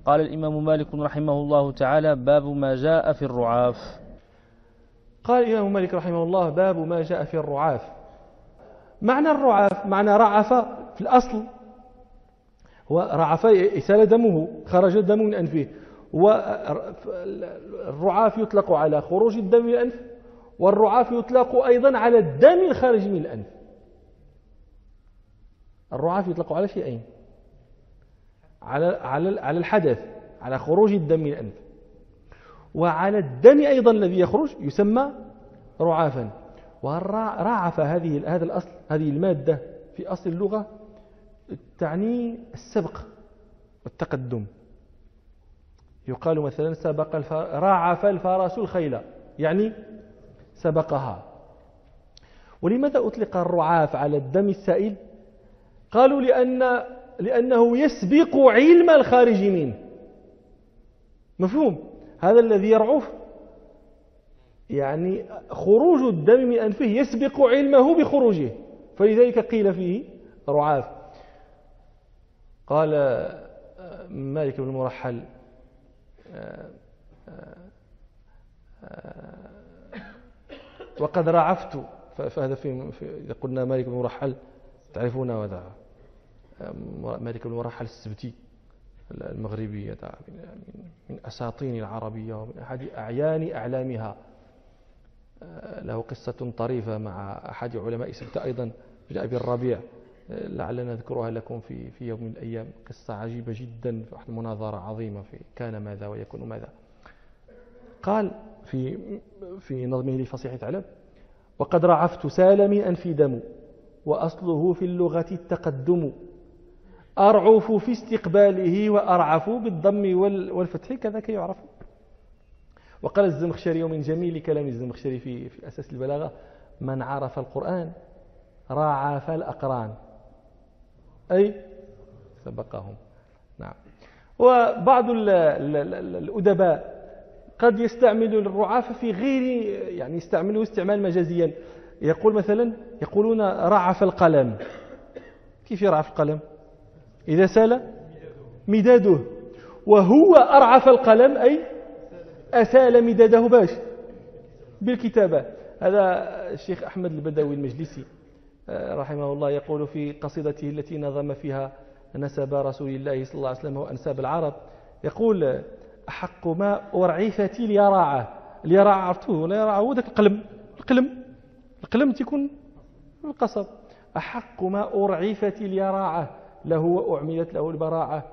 قال الإمام مالك رحمه الله تعالى: باب ما جاء في الرعاف. قال الإمام مالك رحمه الله: باب ما جاء في الرعاف. معنى الرعاف معنى رعف في الأصل، هو رعف يسال دمه، خرج الدم من أنفه. والرعاف يطلق على خروج الدم من الأنف، والرعاف يطلق أيضا على الدم الخارج من الأنف. الرعاف يطلق على شيئين: على الحدث، على خروج الدم من الأنف، وعلى الدم أيضا الذي يخرج يسمى رعافا. ورعف هذا الأصل، هذه المادة في أصل اللغة تعني السبق والتقدم. يقال مثلا: رعف الفرس الخيل، يعني سبقها. ولماذا أطلق الرعاف على الدم السائل؟ قالوا لأنه يسبق علم الخارج منه. مفهوم؟ هذا الذي يرعف يعني خروج الدم من أنفه يسبق علمه بخروجه، فلذلك قيل فيه رعاف. قال مالك بن المرحل: وقد رعفت. فهذا إذا قلنا مالك بن المرحل تعرفون هذا مالك بن المرحل السبتي المغربي، من أساطين العربية ومن أحد أعيان أعلامها. له قصة طريفة مع أحد علماء سبت أيضا، أبي الربيع، لعلنا نذكرها لكم في يوم من الأيام. قصة عجيبة جدا، في مناظرة عظيمة في كان ماذا ويكون ماذا. قال في نظمه لفصيحة علب: وقد رعفت سال من أنفي دم، وأصله في اللغة التقدم، أرعف في استقباله وأرعف بالضم والفتح كذاك يعرف. وقال الزمخشري من جميل كلام الزمخشري في أساس البلاغة: من عرف القرآن رعف الأقران، أي سبقهم. نعم. وبعض الأدباء قد يستعمل الرعاف في غير، يعني يستعمله استعمال مجازيا. يقول مثلا، يقولون رعف القلم. كيف يرعف القلم؟ إذا سال مداده، وهو أرعف القلم أي أسال مداده باش بالكتابة. هذا الشيخ أحمد البدوي المجلسي رحمه الله يقول في قصيدته التي نظم فيها نسب رسول الله صلى الله عليه وسلم وأنساب العرب، يقول: أحق ما أرعفت اليراعة. اليراعة عرفتوه؟ اليراعة هو ذاك القلم تكون القصب. أحق ما أرعفت اليراعة له وأعملت له البراعة،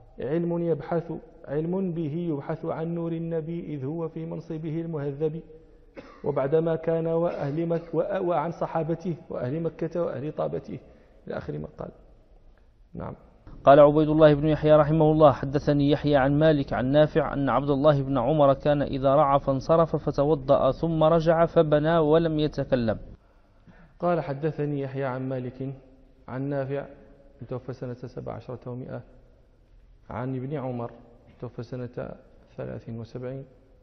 علم به يبحث عن نور النبي إذ هو في منصبه المهذب، وبعدما كان وعن صحابته وأهل مكة وأهل طابته، إلى آخر ما قال. نعم. قال عبيد الله بن يحيى رحمه الله: حدثني يحيى عن مالك عن نافع أن عبد الله بن عمر كان إذا رعف انصرف فتوضأ ثم رجع فبنى ولم يتكلم. قال: حدثني يحيى عن مالك عن نافع توفى سنة 17 و100، عن ابن عمر توفى سنة 73،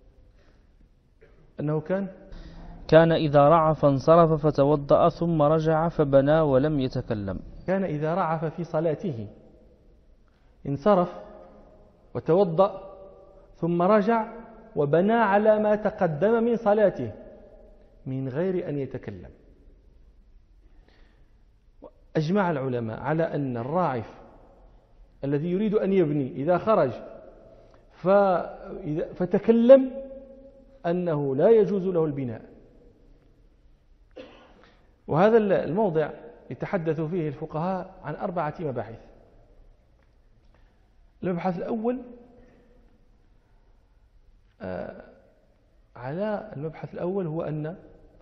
أنه كان إذا رعف انصرف فتوضأ ثم رجع فبنى ولم يتكلم. كان إذا رعف في صلاته انصرف وتوضأ ثم رجع وبنى على ما تقدم من صلاته من غير أن يتكلم. أجمع العلماء على أن الراعف الذي يريد أن يبني إذا خرج فتكلم أنه لا يجوز له البناء. وهذا الموضع يتحدث فيه الفقهاء عن 4 مباحث. المبحث الأول هو أن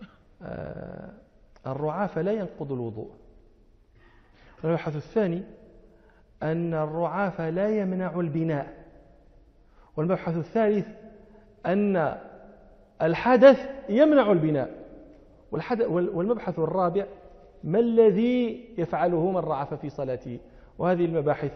الرعاف لا ينقض الوضوء. والمبحث الثاني أن الرعاف لا يمنع البناء. والمبحث الثالث أن الحدث يمنع البناء. والمبحث الرابع: ما الذي يفعله من رعف في صلاته. وهذه المباحث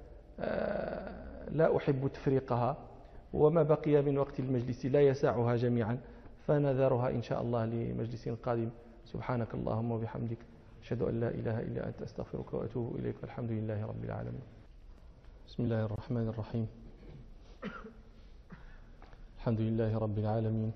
لا أحب تفريقها، وما بقي من وقت المجلس لا يسعها جميعا، فنذرها إن شاء الله لمجلس قادم. سبحانك اللهم وبحمدك، أشهد أن لا إله إلا أنت، أستغفرك وأتوب إليك، والحمد لله رب العالمين. بسم الله الرحمن الرحيم. الحمد لله رب العالمين،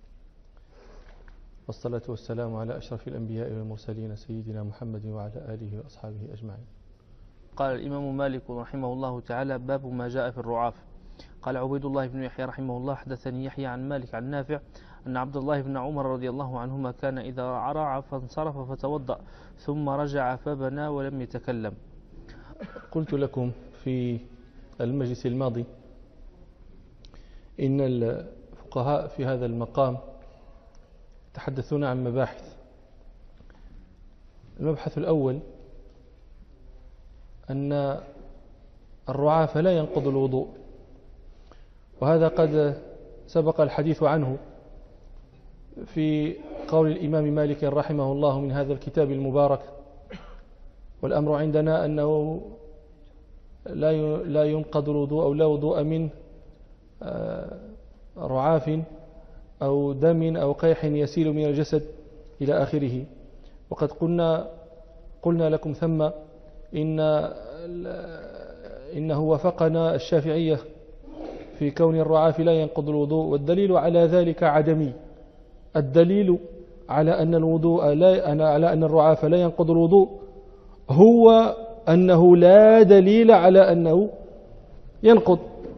والصلاة والسلام على أشرف الأنبياء والمرسلين سيدنا محمد وعلى آله وأصحابه أجمعين. قال الإمام مالك رحمه الله تعالى: باب ما جاء في الرعاف. قال عبيد الله بن يحيى رحمه الله: حدثني يحيى عن مالك عن نافع أن عبد الله بن عمر رضي الله عنهما كان إذا رعى فانصرف فتوضأ ثم رجع فبنى ولم يتكلم. قلت لكم في المجلس الماضي إن الفقهاء في هذا المقام يتحدثون عن مباحث. المبحث الأول أن الرعاف لا ينقض الوضوء، وهذا قد سبق الحديث عنه في قول الإمام مالك رحمه الله من هذا الكتاب المبارك. والأمر عندنا أنه لا ينقض الوضوء أو لا وضوء من رعاف أو دم أو قيح يسيل من الجسد إلى آخره. وقد قلنا لكم ثم إنه وفقنا الشافعية في كون الرعاف لا ينقض الوضوء، والدليل على ذلك عدمي. الدليل على أن الرعاف لا ينقض الوضوء هو أنه لا دليل على أنه ينقض.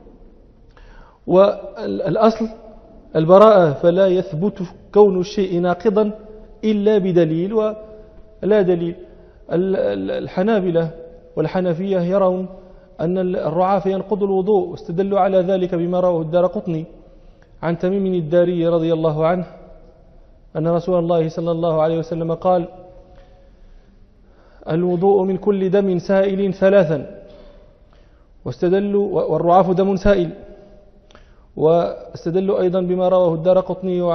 والأصل البراءة، فلا يثبت كون الشيء ناقضا إلا بدليل ولا دليل. الحنابلة والحنفية يرون أن الرعاف ينقض الوضوء، واستدلوا على ذلك بما رواه الدارقطني عن تميم الداري رضي الله عنه أن رسول الله صلى الله عليه وسلم قال: الوضوء من كل دم سائل ثلاثا. واستدلوا والرعاف دم سائل. واستدلوا أيضا بما رواه الدارقطني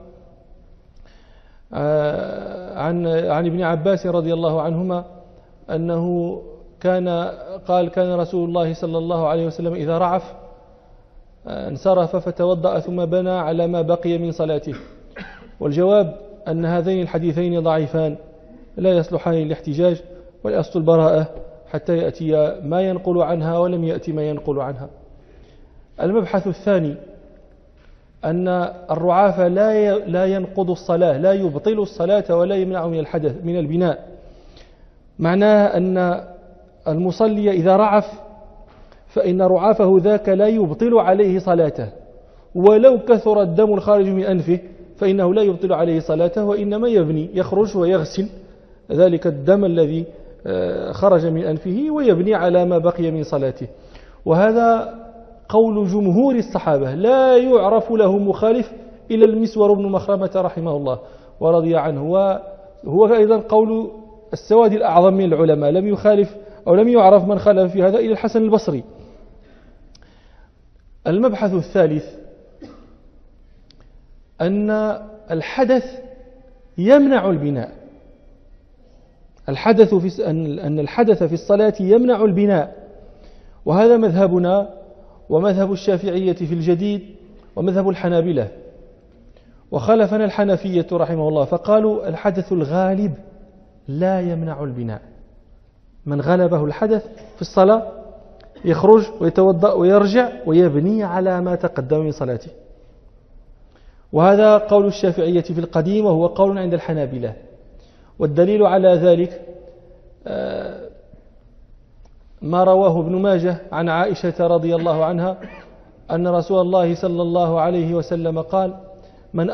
عن ابن عباس رضي الله عنهما أنه كان رسول الله صلى الله عليه وسلم إذا رعف انصرف فتوضأ ثم بنى على ما بقي من صلاته. والجواب أن هذين الحديثين ضعيفان لا يصلحان للاحتجاج، والأصل البراءة حتى يأتي ما ينقل عنها، ولم يأتي ما ينقل عنها. المبحث الثاني أن الرعاف لا ينقض الصلاة، لا يبطل الصلاة ولا يمنع من الحدث من البناء. معناه أن المصلي إذا رعف فإن رعافه ذاك لا يبطل عليه صلاته، ولو كثر الدم الخارج من أنفه فإنه لا يبطل عليه صلاته، وإنما يخرج ويغسل ذلك الدم الذي خرج من أنفه ويبني على ما بقي من صلاته. وهذا قول جمهور الصحابة، لا يعرف له مخالف إلا المسور بن مخرمة رحمه الله ورضي عنه، وهو أيضا قول السواد الأعظم من العلماء، لم يخالف أو لم يعرف من خالف في هذا إلى الحسن البصري. المبحث الثالث أن الحدث يمنع البناء. أن الحدث في الصلاة يمنع البناء، وهذا مذهبنا ومذهب الشافعية في الجديد ومذهب الحنابلة. وخالفنا الحنفية رحمه الله فقالوا الحدث الغالب لا يمنع البناء. من غلبه الحدث في الصلاة يخرج ويتوضأ ويرجع ويبني على ما تقدم من صلاته. وهذا قول الشافعية في القديم، وهو قول عند الحنابلة. والدليل على ذلك ما رواه ابن ماجه عن عائشة رضي الله عنها أن رسول الله صلى الله عليه وسلم قال: من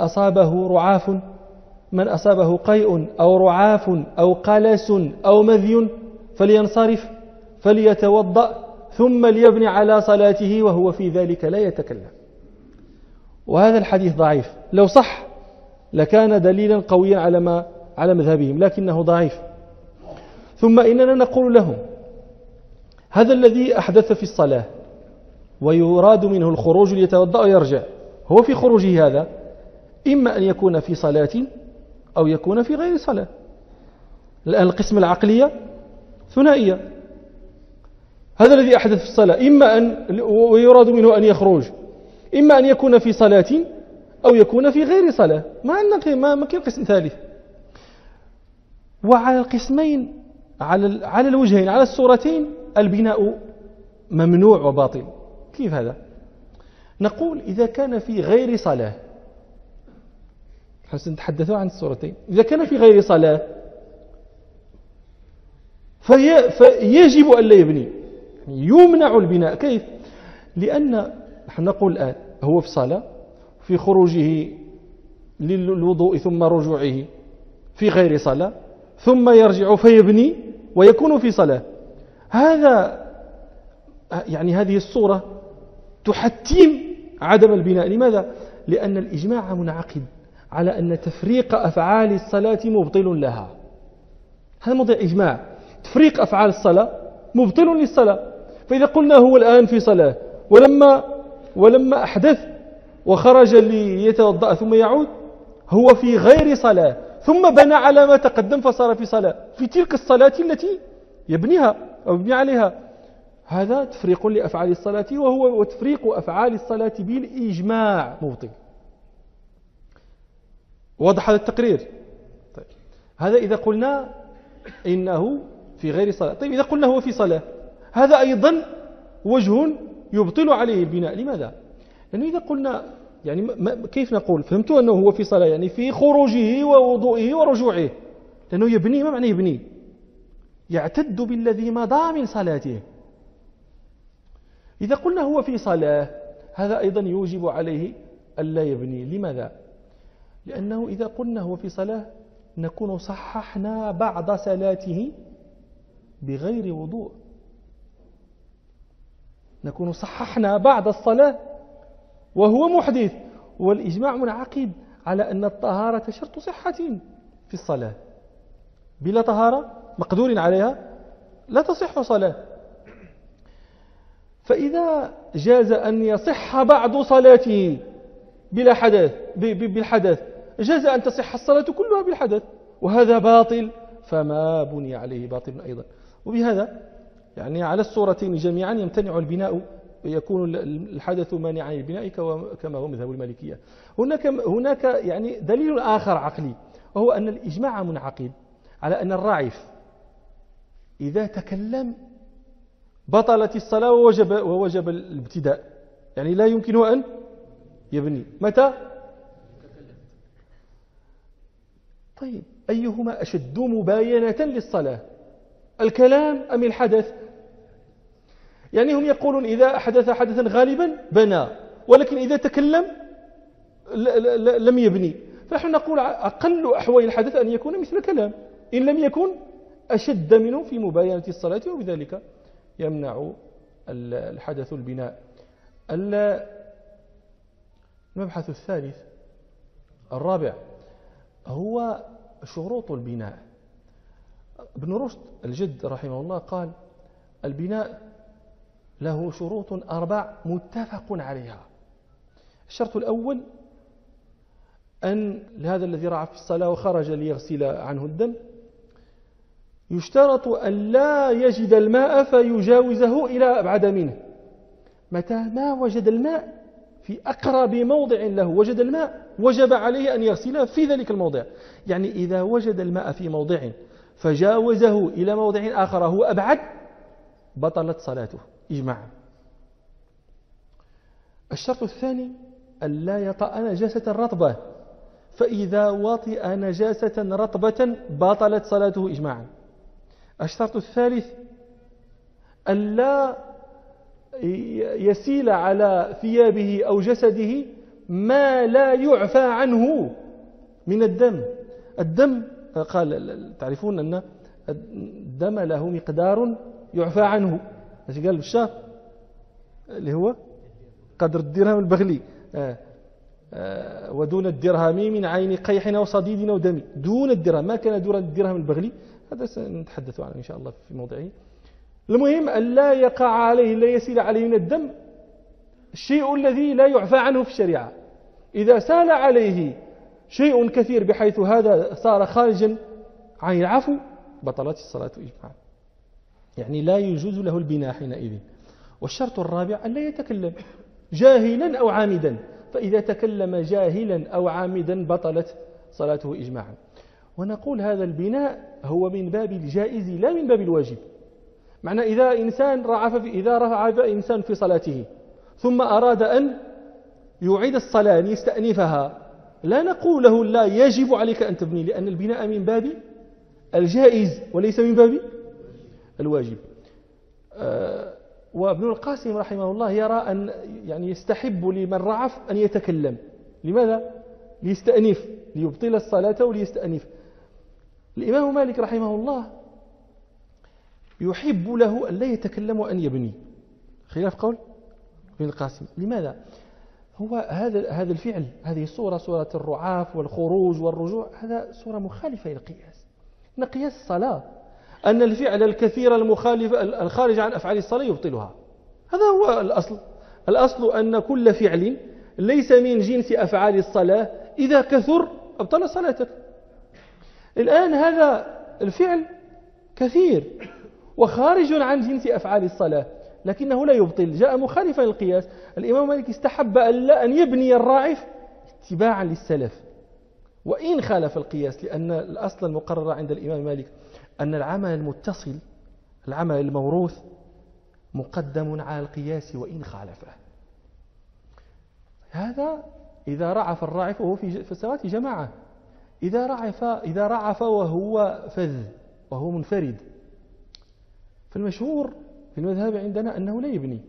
أصابه قيء أو رعاف أو قلس أو مذي فلينصرف فليتوضأ ثم ليبني على صلاته وهو في ذلك لا يتكلم. وهذا الحديث ضعيف، لو صح لكان دليلا قويا على مذهبهم، لكنه ضعيف. ثم إننا نقول لهم: هذا الذي أحدث في الصلاة ويراد منه الخروج ليتوضأ ويرجع، هو في خروجه هذا إما أن يكون في صلاة أو يكون في غير صلاة. الآن القسم العقلية ثنائية. هذا الذي أحدث في الصلاة إما ويراد منه أن يخرج، إما أن يكون في صلاة أو يكون في غير صلاة، ما كان قسم ثالث. وعلى القسمين على الوجهين على الصورتين البناء ممنوع وباطل. كيف هذا؟ نقول إذا كان في غير صلاة، سنتحدث عن الصورتين، إذا كان في غير صلاة فيجب أن لا يبني، يمنع البناء. كيف؟ لأن نحن نقول الآن هو في صلاة، في خروجه للوضوء ثم رجوعه في غير صلاة، ثم يرجع فيبني ويكون في صلاة. هذا يعني هذه الصورة تحتم عدم البناء. لماذا؟ لأن الإجماع منعقد على أن تفريق أفعال الصلاة مبطل لها. هذا موضع إجماع، تفريق أفعال الصلاة مبطل للصلاة. فإذا قلنا هو الآن في صلاة ولما أحدث وخرج ليتوضأ ثم يعود، هو في غير صلاة ثم بنى على ما تقدم فصار في صلاة، في تلك الصلاة التي يبنيها أو يبني عليها. هذا تفريق لأفعال الصلاة، وتفريق أفعال الصلاة بالإجماع مبطل. واضح هذا التقرير؟ طيب. هذا إذا قلنا إنه في غير صلاة. طيب إذا قلنا هو في صلاة، هذا أيضا وجه يبطل عليه البناء. لماذا؟ لأنه إذا قلنا يعني كيف نقول؟ فهمتوا أنه هو في صلاة يعني في خروجه ووضوئه ورجوعه، لأنه يبني. ما معنى يبني؟ يعتد بالذي مضى من صلاته. إذا قلنا هو في صلاة، هذا أيضا يوجب عليه ألا يبني. لماذا؟ لأنه إذا قلنا هو في صلاة نكون صححنا بعض صلاته بغير وضوء، نكون صححنا بعض الصلاة وهو محدث. والإجماع منعقد على أن الطهارة شرط صحة في الصلاة، بلا طهارة مقدور عليها لا تصح صلاة. فإذا جاز أن يصح بعض صلاته بلا حدث بالحدث، جاز أن تصح الصلاة كلها بالحدث، وهذا باطل، فما بني عليه باطل أيضا. وبهذا يعني على الصورتين جميعا يمتنع البناء، ويكون الحدث مانعا للبناء كما هو مذهب المالكية. هناك يعني دليل آخر عقلي، وهو أن الإجماع منعقد على أن الراعف إذا تكلم بطلت الصلاة ووجب الابتداء، يعني لا يمكنه أن يبني متى؟ طيب أيهما أشد مباينة للصلاة، الكلام أم الحدث؟ يعني هم يقولون إذا أحدث حدثا غالبا بنى، ولكن إذا تكلم لم يبني. فنحن نقول أقل أحوال الحدث أن يكون مثل الكلام، إن لم يكن أشد منه في مباينة الصلاة، وبذلك يمنع الحدث البناء. المبحث الثالث الرابع هو شروط البناء. ابن رشد الجد رحمه الله قال البناء له شروط 4 متفق عليها. الشرط الأول أن لهذا الذي رعى في الصلاة وخرج ليغسل عنه الدم، يشترط أن لا يجد الماء فيجاوزه إلى أبعد منه. متى ما وجد الماء في أقرب موضع له وجد الماء، وجب عليه أن يغسل في ذلك الموضع. يعني إذا وجد الماء في موضع فجاوزه إلى موضع آخر هو أبعد، بطلت صلاته إجماعا. الشرط الثاني أن لا يطأ نجاسة رطبة، فإذا وطئ نجاسة رطبة بطلت صلاته إجماعا. الشرط الثالث أن لا يسيل على ثيابه أو جسده ما لا يعفى عنه من الدم. الدم قال تعرفون أن الدم له مقدار يعفى عنه، ايش قال بالشهر اللي هو قدر الدرهم البغلي، ودون الدرهم من عين قيح أو صديد أو دم. دون الدرهم، ما كان دون الدرهم البغلي هذا سنتحدث عنه إن شاء الله في موضعه. المهم أن لا يقع عليه، لا يسيل عليه من الدم الشيء الذي لا يعفى عنه في الشريعة. إذا سال عليه شيء كثير بحيث هذا صار خارجا عن العفو بطلت الصلاة إجماعا، يعني لا يجوز له البناء حينئذ. والشرط الرابع أن لا يتكلم جاهلا أو عامدا، فإذا تكلم جاهلا أو عامدا بطلت صلاته إجماعا. ونقول هذا البناء هو من باب الجائز لا من باب الواجب. معنى إذا رعف إنسان في صلاته ثم أراد أن يعيد الصلاة أن يستأنفها، لا نقول له لا يجب عليك أن تبني، لأن البناء من باب الجائز وليس من باب الواجب. وابن القاسم رحمه الله يرى أن يعني يستحب لمن رعف أن يتكلم. لماذا؟ ليستأنف، ليبطل الصلاة وليستأنف. الإمام مالك رحمه الله يحب له أن لا يتكلم وأن يبني، خلاف قول ابن القاسم. لماذا؟ هو هذا الفعل، هذه الصورة، صورة الرعاف والخروج والرجوع، هذا صورة مخالفة إلى القياس. إن قياس الصلاة أن الفعل الكثير المخالف الخارج عن أفعال الصلاة يبطلها، هذا هو الأصل. الأصل أن كل فعل ليس من جنس أفعال الصلاة إذا كثر أبطل صلاتك. الآن هذا الفعل كثير وخارج عن جنس أفعال الصلاة لكنه لا يبطل، جاء مخالفا للقياس. الإمام مالك استحب أن يبني الراعف اتباعا للسلف وإن خالف القياس، لأن الأصل المقرر عند الإمام مالك أن العمل المتصل، العمل الموروث، مقدم على القياس وإن خالفه. هذا إذا رعف الراعف وهو في صلاة جماعة. إذا رعف وهو فذ وهو منفرد، فالمشهور في المذهب عندنا أنه لا يبني،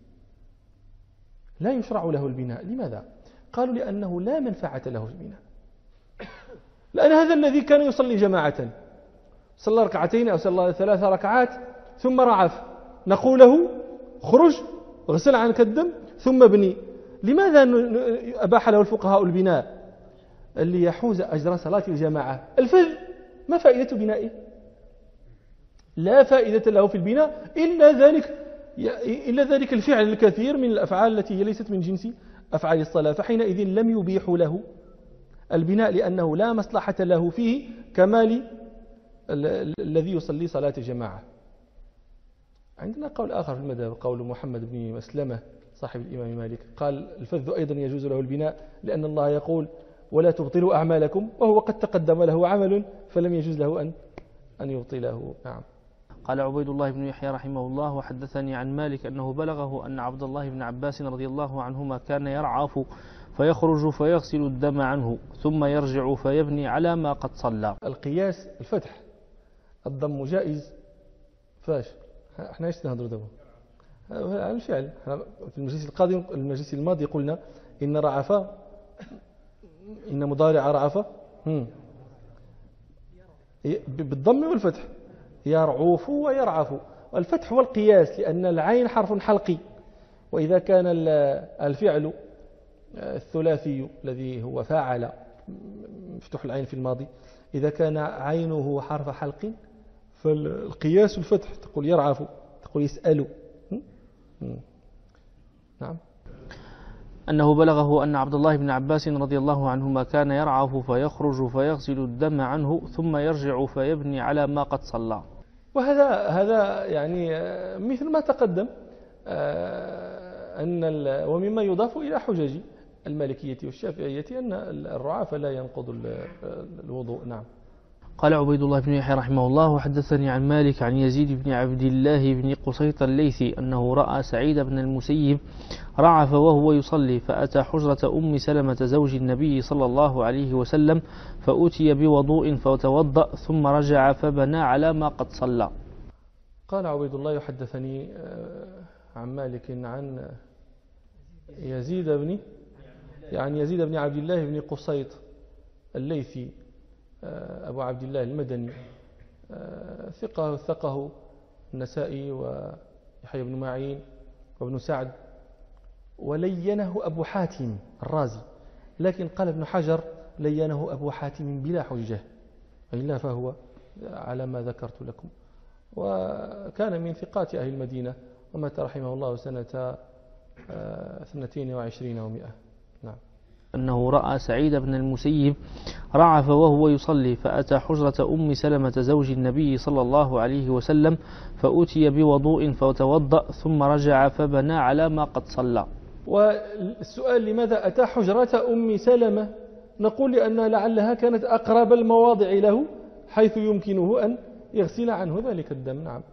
لا يشرع له البناء. لماذا؟ قالوا لأنه لا منفعة له في البناء، لأن هذا الذي كان يصلي جماعة صلى ركعتين أو صلى 3 ركعات ثم رعف، نقول له خرج غسل عنك الدم ثم ابني. لماذا أباح له الفقهاء البناء؟ اللي يحوز أجر صلاة الجماعة. الفذ ما فائدة بنائه؟ لا فائدة له في البناء إلا ذلك الفعل الكثير من الأفعال التي هي ليست من جنس أفعال الصلاة، فحينئذ لم يبيح له البناء لأنه لا مصلحة له فيه كمال الذي يصلي صلاة الجماعة. عندنا قول آخر في المذهب، قول محمد بن مسلمة صاحب الإمام مالك، قال الفذ أيضا يجوز له البناء لأن الله يقول ولا تبطلوا أعمالكم، وهو قد تقدم له عمل فلم يجوز له أن يبطله. نعم. قال عبيد الله بن يحيى رحمه الله: وحدثني عن مالك أنه بلغه أن عبد الله بن عباس رضي الله عنهما كان يرعف فيخرج فيغسل الدم عنه ثم يرجع فيبني على ما قد صلى. القياس الفتح، الضم جائز. فاش احنا ايش نهضروا دابا على الفعل؟ في المجلس الماضي قلنا إن رعف، إن مضارع رعف بالضم والفتح، يرعوف ويرعف. والفتح هو القياس لأن العين حرف حلقي، وإذا كان الفعل الثلاثي الذي هو فاعل مفتوح العين في الماضي، إذا كان عينه حرف حلق فالقياس الفتح، تقول يرعف، تقول يسأل. نعم. أنه بلغه أن عبد الله بن عباس رضي الله عنهما كان يرعف فيخرج فيغسل الدم عنه ثم يرجع فيبني على ما قد صلى. وهذا يعني مثل ما تقدم ومما يضاف إلى حجج المالكية والشافعية أن الرعاف لا ينقض الوضوء. نعم. قال عبيد الله بن يحيى رحمه الله: وحدثني عن مالك عن يزيد بن عبد الله بن قصيط الليثي أنه رأى سعيد بن المسيب رعف وهو يصلي، فأتى حجرة أم سلمة زوج النبي صلى الله عليه وسلم فأتي بوضوء فتوضأ ثم رجع فبنى على ما قد صلى. قال عبيد الله: يحدثني عن مالك عن يزيد بن عبد الله بن قصيط الليثي أبو عبد الله المدني، ثقه النسائي ويحيى بن معين وابن سعد، ولينه أبو حاتم الرازي، لكن قال ابن حجر لينه أبو حاتم بلا حجة، إلا فهو على ما ذكرت لكم. وكان من ثقات أهل المدينة، ومات رحمه الله سنة 22 و100. نعم. أنه رأى سعيد بن المسيب رعف وهو يصلي، فأتى حجرة أم سلمة زوج النبي صلى الله عليه وسلم فأتي بوضوء فتوضأ ثم رجع فبنى على ما قد صلى. والسؤال: لماذا أتى حجرة أم سلمة؟ نقول لأن لعلها كانت أقرب المواضع له حيث يمكنه أن يغسل عنه ذلك الدم. نعم.